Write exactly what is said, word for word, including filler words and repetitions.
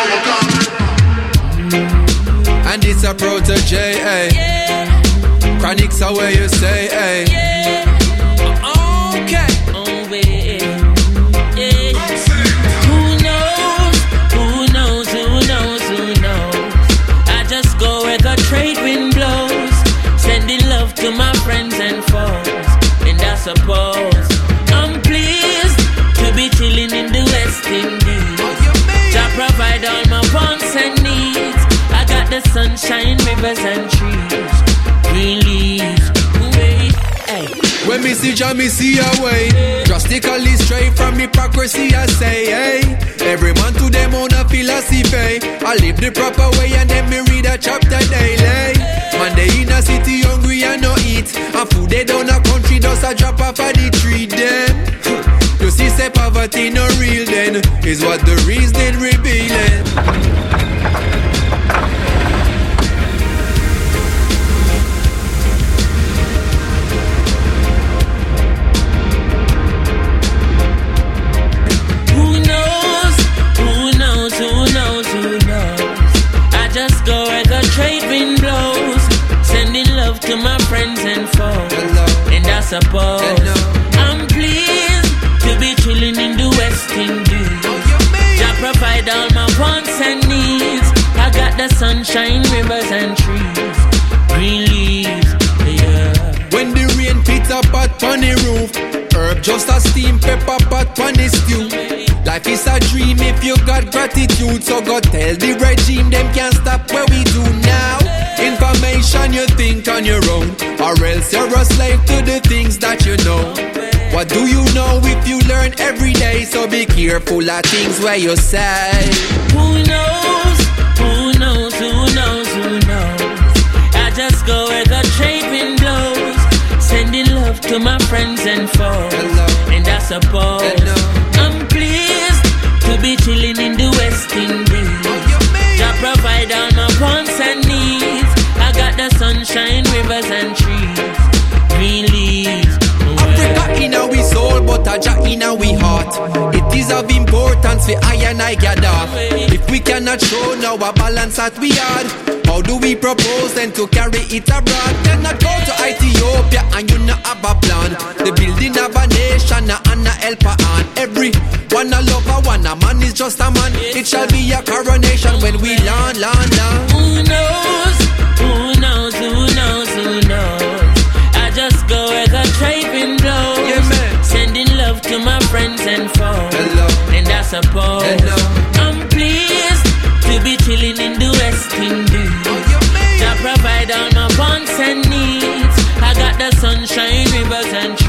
And it's a protege, eh? Yeah. Chronics are where you say, eh? Yeah. Okay. Oh, wait. Yeah. Who knows? Who knows? Who knows? Who knows? I just go where the trade wind blows, sending love to my friends and foes. And I suppose I'm pleased to be chilling in the West Indies. Jah provide all my wants and needs. I got the sunshine, rivers and trees, green leaves. Wait, hey. When me see Jah, me see a way. Drastically straight from hypocrisy, I say, hey. Every man to them own a philosophy. I live the proper way and then me read a chapter daily. Man, they in a city hungry and no eat. And food they down a country does a drop off of the tree them. You see say poverty no real then, is what the reason revealing. Trade wind blows, sending love to my friends and foes. Hello. And I suppose Hello. I'm pleased to be chilling in the West Indies. Jah provide all my wants and needs. I got the sunshine, rivers and trees, green leaves, yeah. When the rain pitter pat on the roof, herb just a steam pepper pot on the stew. Life is a dream if you got gratitude. So go tell the regime them can't stop what we do now. Information you think on your own, or else you're a slave to the things that you know. What do you know if you learn every day? So be careful of things where you say. Who knows? Who knows? Who knows? Who knows? I just go where the trade wind blows, sending love to my friends and foes. Hello. And I suppose Hello. I'm pleased to be chilling in the West Indies. Jah provide all my wants and needs. I got the sunshine, rivers and trees, green leaves. Africa in our soul, but a Jah in our heart. It is of importance for I and I gather. If we cannot show now a balance that we had, how do we propose then to carry it abroad? Cannot go to Ethiopia and you not have a plan. The building of a nation and a helper on. Every one a lover, one a man is just a man. It shall be a coronation when we land, land, land. Who knows? Who knows? Who knows? Who knows? I just go where the trade wind blows, Yeah, man. sending love to my friends and foes. Hello. And I suppose Hello. I'm pleased to be chilling in the West Indies. Jah provide all my wants and needs. I got the sunshine, rivers and